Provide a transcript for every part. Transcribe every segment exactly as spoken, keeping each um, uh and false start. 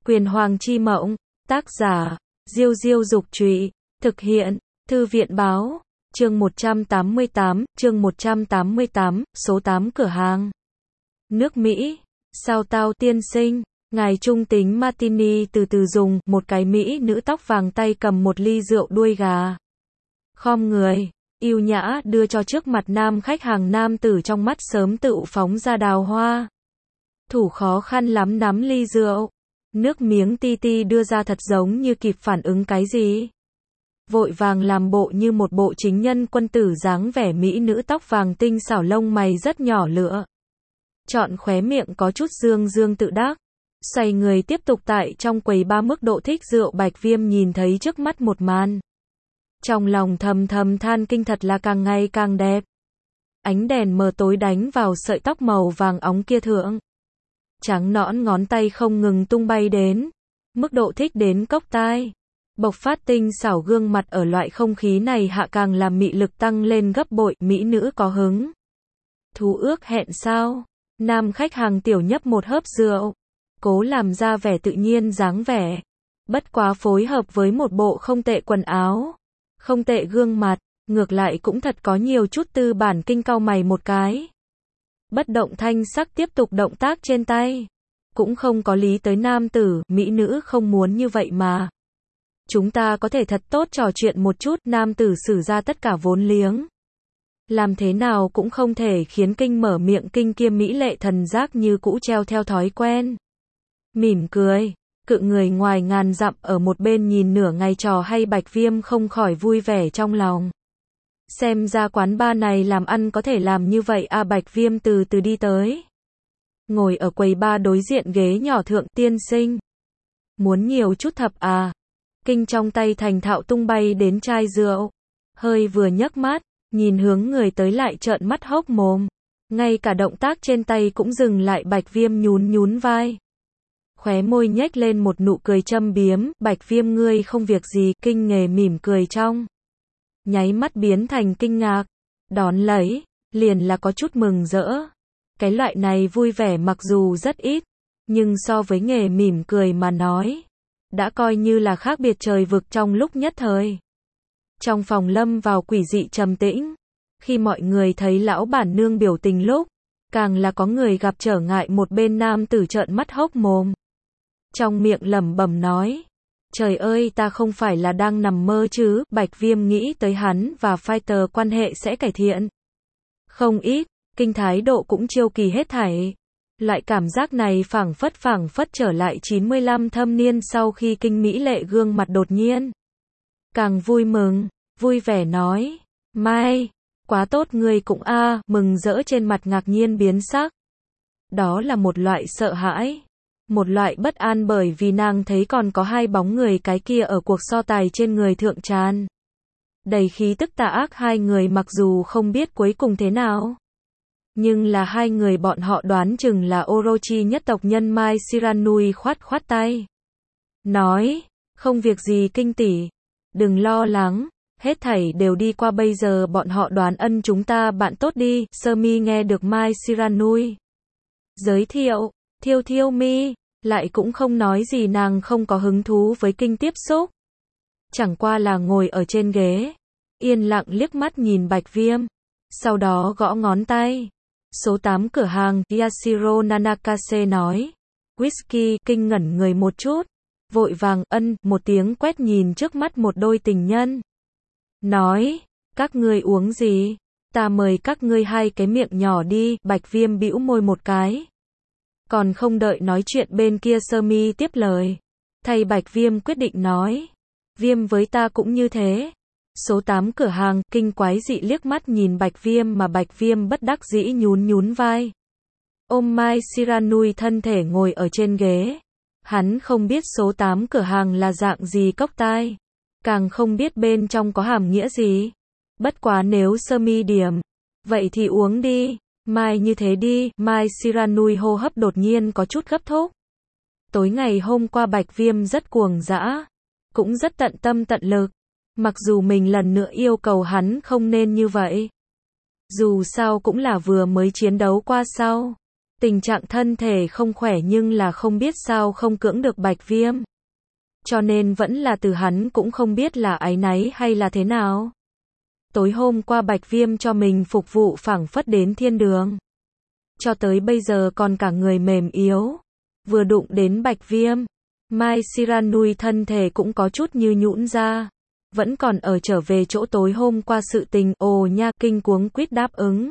Quyền Hoàng chi mộng, tác giả, Diêu Diêu Dục Trụy, thực hiện, Thư viện Báo, chương một trăm tám mươi tám, chương một trăm tám mươi tám, số tám cửa hàng. Nước Mỹ, sao tao tiên sinh, ngài trung tính Martini từ từ dùng, một cái Mỹ nữ tóc vàng tay cầm một ly rượu đuôi gà. Khom người, yêu nhã đưa cho trước mặt nam khách hàng, nam tử trong mắt sớm tự phóng ra đào hoa. Thủ khó khăn lắm nắm ly rượu. Nước miếng ti ti đưa ra thật giống như kịp phản ứng cái gì. Vội vàng làm bộ như một bộ chính nhân quân tử dáng vẻ mỹ nữ tóc vàng tinh xảo, lông mày rất nhỏ lửa. Chọn khóe miệng có chút dương dương tự đắc. Xoay người tiếp tục tại trong quầy ba. Mức độ thích rượu Bạch Viêm nhìn thấy trước mắt một màn. Trong lòng thầm thầm than kinh, thật là càng ngày càng đẹp. Ánh đèn mờ tối đánh vào sợi tóc màu vàng óng kia thượng. Trắng nõn ngón tay không ngừng tung bay đến. Mức độ thích đến cốc tai. Bộc phát tinh xảo gương mặt ở loại không khí này hạ càng làm mị lực tăng lên gấp bội. Mỹ nữ có hứng thú ước hẹn sao? Nam khách hàng tiểu nhấp một hớp rượu, cố làm ra vẻ tự nhiên dáng vẻ. Bất quá phối hợp với một bộ không tệ quần áo, không tệ gương mặt, ngược lại cũng thật có nhiều chút tư bản. Kinh cau mày một cái. Bất động thanh sắc tiếp tục động tác trên tay. Cũng không có lý tới nam tử, mỹ nữ không muốn như vậy mà. Chúng ta có thể thật tốt trò chuyện một chút. Nam tử sử ra tất cả vốn liếng. Làm thế nào cũng không thể khiến Kinh mở miệng. Kinh kia mỹ lệ thần giác như cũ treo theo thói quen. Mỉm cười, cự người ngoài ngàn dặm ở một bên nhìn nửa ngày trò hay. Bạch Viêm không khỏi vui vẻ trong lòng. Xem ra quán bar này làm ăn có thể làm như vậy à. Bạch Viêm từ từ đi tới. Ngồi ở quầy bar đối diện ghế nhỏ thượng. Tiên sinh, muốn nhiều chút thập à? Kinh trong tay thành thạo tung bay đến chai rượu. Hơi vừa nhấc mắt, nhìn hướng người tới lại trợn mắt hốc mồm. Ngay cả động tác trên tay cũng dừng lại. Bạch Viêm nhún nhún vai. Khóe môi nhếch lên một nụ cười châm biếm. Bạch Viêm, ngươi không việc gì? Kinh nghề mỉm cười trong nháy mắt biến thành kinh ngạc. Đón lấy, liền là có chút mừng rỡ. Cái loại này vui vẻ mặc dù rất ít, nhưng so với nghề mỉm cười mà nói, đã coi như là khác biệt trời vực. Trong lúc nhất thời, trong phòng lâm vào quỷ dị trầm tĩnh. Khi mọi người thấy lão bản nương biểu tình lúc, càng là có người gặp trở ngại. Một bên nam tử trợn mắt hốc mồm, trong miệng lẩm bẩm nói. Trời ơi, ta không phải là đang nằm mơ chứ? Bạch Viêm nghĩ tới hắn và Fighter quan hệ sẽ cải thiện không ít. Kinh thái độ cũng chiêu kỳ hết thảy. Loại cảm giác này phảng phất phảng phất trở lại chín mươi lăm thâm niên sau khi Kinh mỹ lệ gương mặt đột nhiên càng vui mừng, vui vẻ nói. Mai, quá tốt, ngươi cũng a. À, mừng rỡ trên mặt ngạc nhiên biến sắc. Đó là một loại sợ hãi, một loại bất an, bởi vì nàng thấy còn có hai bóng người cái kia ở cuộc so tài trên người thượng tràn đầy khí tức tà ác. Hai người mặc dù không biết cuối cùng thế nào, nhưng là hai người bọn họ đoán chừng là Orochi nhất tộc nhân. Mai Shiranui khoát khoát tay, nói, không việc gì Kinh tỷ, đừng lo lắng, hết thảy đều đi qua. Bây giờ bọn họ đoán ân chúng ta bạn tốt đi. Sơ Mi nghe được Mai Shiranui giới thiệu, thiêu thiêu mi, lại cũng không nói gì. Nàng không có hứng thú với Kinh tiếp xúc, chẳng qua là ngồi ở trên ghế, yên lặng liếc mắt nhìn Bạch Viêm, sau đó gõ ngón tay. Số tám cửa hàng, Yashiro Nanakase nói. Whisky. Kinh ngẩn người một chút, vội vàng ân một tiếng, quét nhìn trước mắt một đôi tình nhân. Nói, các ngươi uống gì? Ta mời các ngươi hai cái miệng nhỏ đi. Bạch Viêm bĩu môi một cái. Còn không đợi nói chuyện bên kia Sơ Mi tiếp lời, thay Bạch Viêm quyết định nói. Viêm với ta cũng như thế. Số tám cửa hàng. Kinh quái dị liếc mắt nhìn Bạch Viêm mà Bạch Viêm bất đắc dĩ nhún nhún vai. Ôm Mai Shiranui thân thể ngồi ở trên ghế. Hắn không biết số tám cửa hàng là dạng gì cốc tai, càng không biết bên trong có hàm nghĩa gì. Bất quá nếu Sơ Mi điểm, vậy thì uống đi. Mai như thế đi. Mai Shiranui hô hấp đột nhiên có chút gấp thúc. Tối ngày hôm qua Bạch Viêm rất cuồng dã, cũng rất tận tâm tận lực. Mặc dù mình lần nữa yêu cầu hắn không nên như vậy, dù sao cũng là vừa mới chiến đấu qua sau. Tình trạng thân thể không khỏe nhưng là không biết sao không cưỡng được Bạch Viêm. Cho nên vẫn là từ hắn cũng không biết là áy náy hay là thế nào. Tối hôm qua Bạch Viêm cho mình phục vụ phảng phất đến thiên đường. Cho tới bây giờ còn cả người mềm yếu. Vừa đụng đến Bạch Viêm, Mai Shiranui thân thể cũng có chút như nhũn ra. Vẫn còn ở trở về chỗ tối hôm qua sự tình, ồ nha, kinh cuống quýt đáp ứng.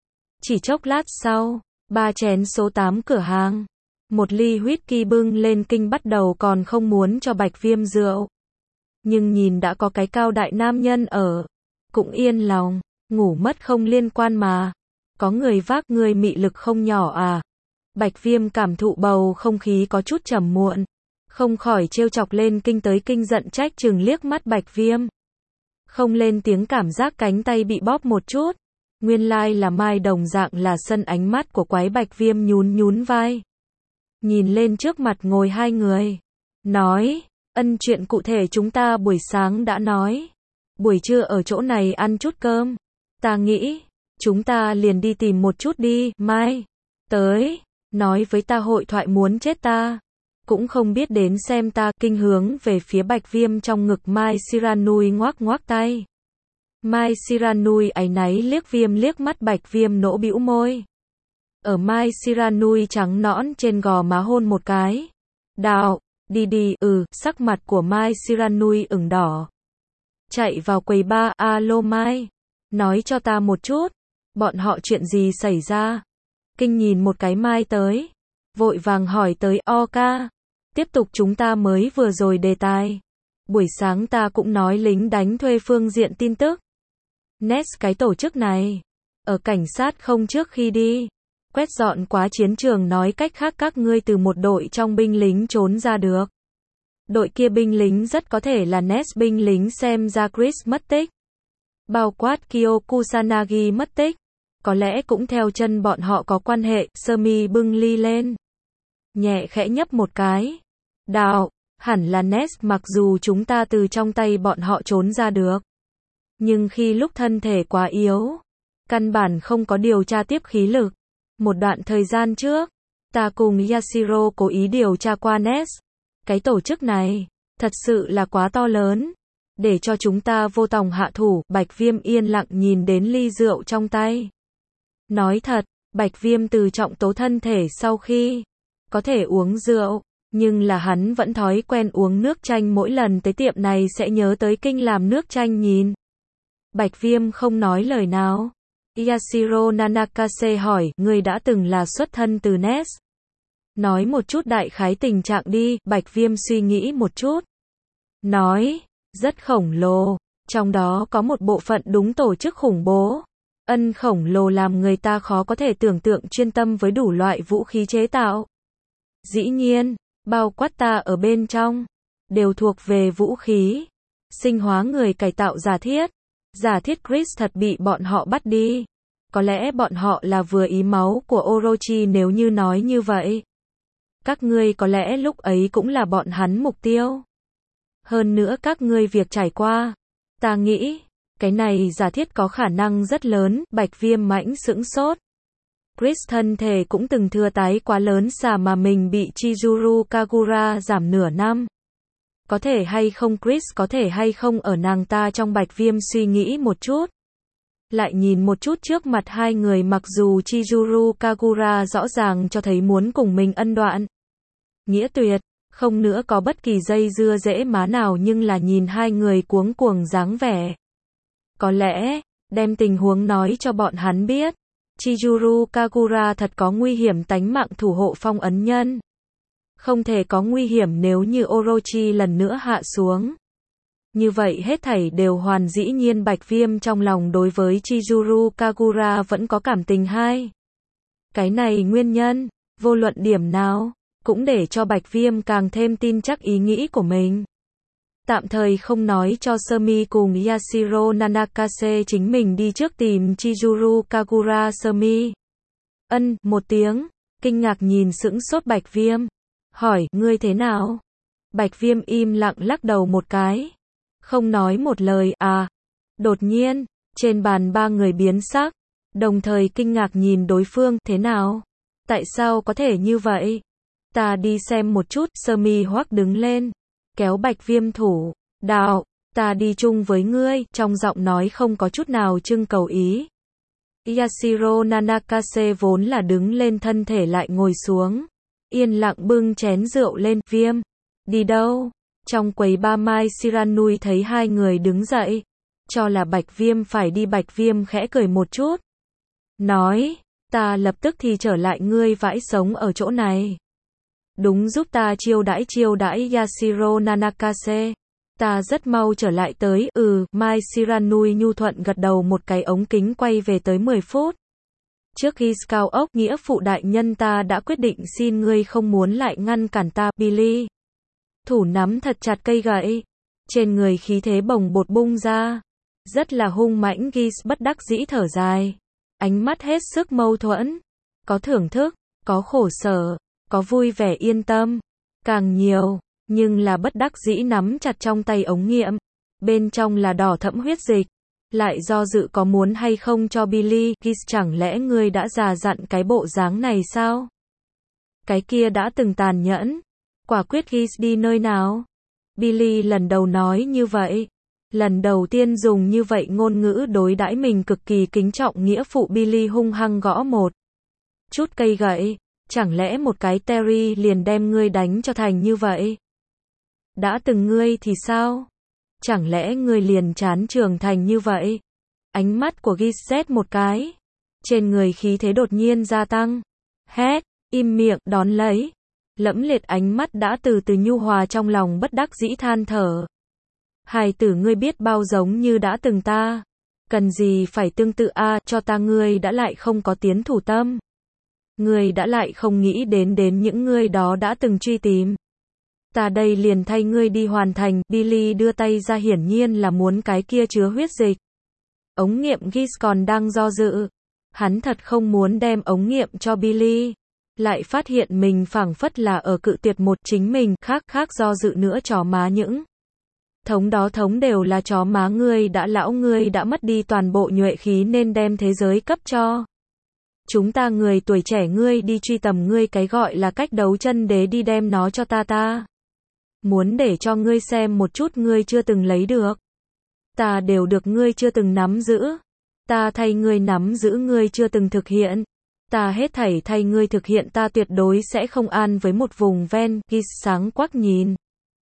Chỉ chốc lát sau, ba chén số tám cửa hàng. Một ly whisky bưng lên kinh bắt đầu còn không muốn cho Bạch Viêm rượu. Nhưng nhìn đã có cái cao đại nam nhân ở. Cũng yên lòng, ngủ mất không liên quan mà. Có người vác người mị lực không nhỏ à. Bạch Viêm cảm thụ bầu không khí có chút trầm muộn. Không khỏi trêu chọc lên kinh tới kinh giận trách chừng liếc mắt Bạch Viêm. Không lên tiếng cảm giác cánh tay bị bóp một chút. Nguyên lai là Mai đồng dạng là sân ánh mắt của quái Bạch Viêm nhún nhún vai. Nhìn lên trước mặt ngồi hai người. Nói, ân chuyện cụ thể chúng ta buổi sáng đã nói. Buổi trưa ở chỗ này ăn chút cơm. Ta nghĩ, chúng ta liền đi tìm một chút đi, Mai. Tới, nói với ta hội thoại muốn chết ta. Cũng không biết đến xem ta, kinh hướng về phía Bạch Viêm trong ngực Mai Shiranui ngoác ngoác tay. Mai Shiranui áy náy liếc Viêm liếc mắt Bạch Viêm nỗ bĩu môi. Ở Mai Shiranui trắng nõn trên gò má hôn một cái. Đạo, đi đi, ừ, sắc mặt của Mai Shiranui ửng đỏ. Chạy vào quầy bar, alo Mai. Nói cho ta một chút. Bọn họ chuyện gì xảy ra? Kinh nhìn một cái Mai tới. Vội vàng hỏi tới ok. Tiếp tục chúng ta mới vừa rồi đề tài. Buổi sáng ta cũng nói lính đánh thuê phương diện tin tức. Nest cái tổ chức này. Ở cảnh sát không trước khi đi. Quét dọn quá chiến trường nói cách khác các ngươi từ một đội trong binh lính trốn ra được. Đội kia binh lính rất có thể là Nest binh lính xem ra Chris mất tích. Bao quát Kyo Kusanagi mất tích. Có lẽ cũng theo chân bọn họ có quan hệ, sơ mi bưng ly lên. Nhẹ khẽ nhấp một cái. Đạo, hẳn là Nest mặc dù chúng ta từ trong tay bọn họ trốn ra được. Nhưng khi lúc thân thể quá yếu, căn bản không có điều tra tiếp khí lực. Một đoạn thời gian trước, ta cùng Yashiro cố ý điều tra qua Nest. Cái tổ chức này, thật sự là quá to lớn. Để cho chúng ta vô tòng hạ thủ, Bạch Viêm yên lặng nhìn đến ly rượu trong tay. Nói thật, Bạch Viêm từ trọng tố thân thể sau khi có thể uống rượu, nhưng là hắn vẫn thói quen uống nước chanh mỗi lần tới tiệm này sẽ nhớ tới kinh làm nước chanh nhìn. Bạch Viêm không nói lời nào. Yashiro Nanakase hỏi, người đã từng là xuất thân từ Nest. Nói một chút đại khái tình trạng đi, Bạch Viêm suy nghĩ một chút. Nói, rất khổng lồ, trong đó có một bộ phận đúng tổ chức khủng bố. Ân khổng lồ làm người ta khó có thể tưởng tượng chuyên tâm với đủ loại vũ khí chế tạo. Dĩ nhiên, bao quát ta ở bên trong, đều thuộc về vũ khí. Sinh hóa người cải tạo giả thiết. Giả thiết Chris thật bị bọn họ bắt đi. Có lẽ bọn họ là vừa ý máu của Orochi nếu như nói như vậy. Các ngươi có lẽ lúc ấy cũng là bọn hắn mục tiêu. Hơn nữa các ngươi việc trải qua. Ta nghĩ, cái này giả thiết có khả năng rất lớn, Bạch Viêm mãnh sững sốt. Chris thân thể cũng từng thừa tái quá lớn xà mà mình bị Chizuru Kagura giảm nửa năm. Có thể hay không Chris có thể hay không ở nàng ta trong Bạch Viêm suy nghĩ một chút. Lại nhìn một chút trước mặt hai người mặc dù Chizuru Kagura rõ ràng cho thấy muốn cùng mình ân đoạn. Nghĩa tuyệt, không nữa có bất kỳ dây dưa dễ má nào nhưng là nhìn hai người cuống cuồng dáng vẻ. Có lẽ, đem tình huống nói cho bọn hắn biết. Chizuru Kagura thật có nguy hiểm tánh mạng thủ hộ phong ấn nhân. Không thể có nguy hiểm nếu như Orochi lần nữa hạ xuống. Như vậy hết thảy đều hoàn dĩ nhiên Bạch Viêm trong lòng đối với Chizuru Kagura vẫn có cảm tình hai. Cái này nguyên nhân, vô luận điểm nào, cũng để cho Bạch Viêm càng thêm tin chắc ý nghĩ của mình. Tạm thời không nói cho Sumi cùng Yashiro Nanakase chính mình đi trước tìm Chizuru Kagura. Sumi ân một tiếng, kinh ngạc nhìn sững sốt Bạch Viêm. Hỏi, ngươi thế nào? Bạch Viêm im lặng lắc đầu một cái. Không nói một lời, à. Đột nhiên, trên bàn ba người biến sắc. Đồng thời kinh ngạc nhìn đối phương, thế nào? Tại sao có thể như vậy? Ta đi xem một chút, Sơ Mi Hoắc đứng lên, kéo Bạch Viêm thủ, đạo, ta đi chung với ngươi, trong giọng nói không có chút nào trưng cầu ý. Yashiro Nanakase vốn là đứng lên thân thể lại ngồi xuống, yên lặng bưng chén rượu lên, Viêm, đi đâu? Trong quầy ba Mai Shiranui thấy hai người đứng dậy, cho là Bạch Viêm phải đi. Bạch Viêm khẽ cười một chút, nói, ta lập tức thì trở lại, ngươi vãi sống ở chỗ này. Đúng, giúp ta chiêu đãi chiêu đãi Yashiro Nanakase. Ta rất mau trở lại tới, ừ, Mai Shiranui nhu thuận gật đầu, một cái ống kính quay về tới mười phút. Trước khi cao ốc, nghĩa phụ đại nhân, ta đã quyết định, xin ngươi không muốn lại ngăn cản ta, Billy. Thủ nắm thật chặt cây gậy, trên người khí thế bồng bột bung ra, rất là hung mãnh. Gis bất đắc dĩ thở dài, ánh mắt hết sức mâu thuẫn, có thưởng thức, có khổ sở, có vui vẻ yên tâm, càng nhiều, nhưng là bất đắc dĩ nắm chặt trong tay ống nghiệm, bên trong là đỏ thẫm huyết dịch, lại do dự có muốn hay không cho Billy. Gis, chẳng lẽ ngươi đã già dặn cái bộ dáng này sao? Cái kia đã từng tàn nhẫn, quả quyết. Gis đi nơi nào? Billy lần đầu nói như vậy, lần đầu tiên dùng như vậy ngôn ngữ đối đãi mình, cực kỳ kính trọng nghĩa phụ. Billy hung hăng gõ một chút cây gậy, chẳng lẽ một cái Terry liền đem ngươi đánh cho thành như vậy? Đã từng ngươi thì sao? Chẳng lẽ ngươi liền chán trưởng thành như vậy? Ánh mắt của Gis rét một cái, trên người khí thế đột nhiên gia tăng, hét, im miệng, đón lấy. Lẫm liệt ánh mắt đã từ từ nhu hòa, trong lòng bất đắc dĩ than thở. Hài tử, ngươi biết bao giống như đã từng ta, cần gì phải tương tự a, à, cho ta, ngươi đã lại không có tiến thủ tâm. Ngươi đã lại không nghĩ đến đến những ngươi đó đã từng truy tìm. Ta đây liền thay ngươi đi hoàn thành. Billy đưa tay ra, hiển nhiên là muốn cái kia chứa huyết dịch ống nghiệm. Gis còn đang do dự, hắn thật không muốn đem ống nghiệm cho Billy, lại phát hiện mình phảng phất là ở cự tuyệt một chính mình. Khác khác do dự nữa, chó má, những thống đó thống đều là chó má, ngươi đã lão, ngươi đã mất đi toàn bộ nhuệ khí nên đem thế giới cấp cho chúng ta người tuổi trẻ, ngươi đi truy tầm ngươi cái gọi là cách đấu chân đế, đi đem nó cho ta. Ta muốn để cho ngươi xem một chút ngươi chưa từng lấy được, ta đều được ngươi chưa từng nắm giữ, ta thay ngươi nắm giữ ngươi chưa từng thực hiện, ta hết thảy thay ngươi thực hiện, ta tuyệt đối sẽ không an với một vùng ven. Gis sáng quắc nhìn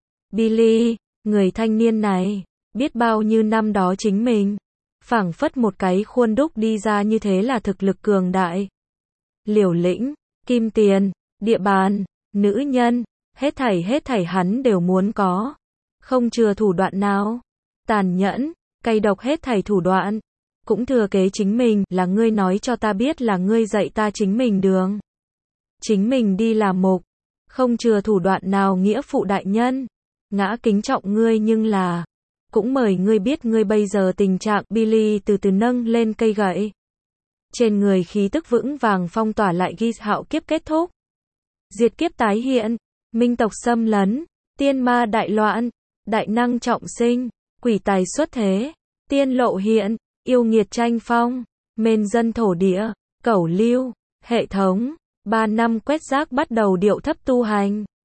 Billy, người thanh niên này, biết bao nhiêu năm đó chính mình phảng phất một cái khuôn đúc đi ra, như thế là thực lực cường đại, liều lĩnh, kim tiền, địa bàn, nữ nhân, hết thảy hết thảy hắn đều muốn có, không chừa thủ đoạn nào, tàn nhẫn, cay độc, hết thảy thủ đoạn, cũng thừa kế chính mình. Là ngươi nói cho ta biết, là ngươi dạy ta chính mình đường, chính mình đi làm mục, không chừa thủ đoạn nào. Nghĩa phụ đại nhân, ngã kính trọng ngươi, nhưng là cũng mời ngươi biết ngươi bây giờ tình trạng. Billy từ từ nâng lên cây gậy, trên người khí tức vững vàng phong tỏa lại. Gis, hạo kiếp kết thúc, diệt kiếp tái hiện, minh tộc xâm lấn, tiên ma đại loạn, đại năng trọng sinh, quỷ tài xuất thế, tiên lộ hiện, yêu nghiệt tranh phong, mên dân thổ địa, cẩu lưu, hệ thống, ba năm quét rác bắt đầu điệu thấp tu hành.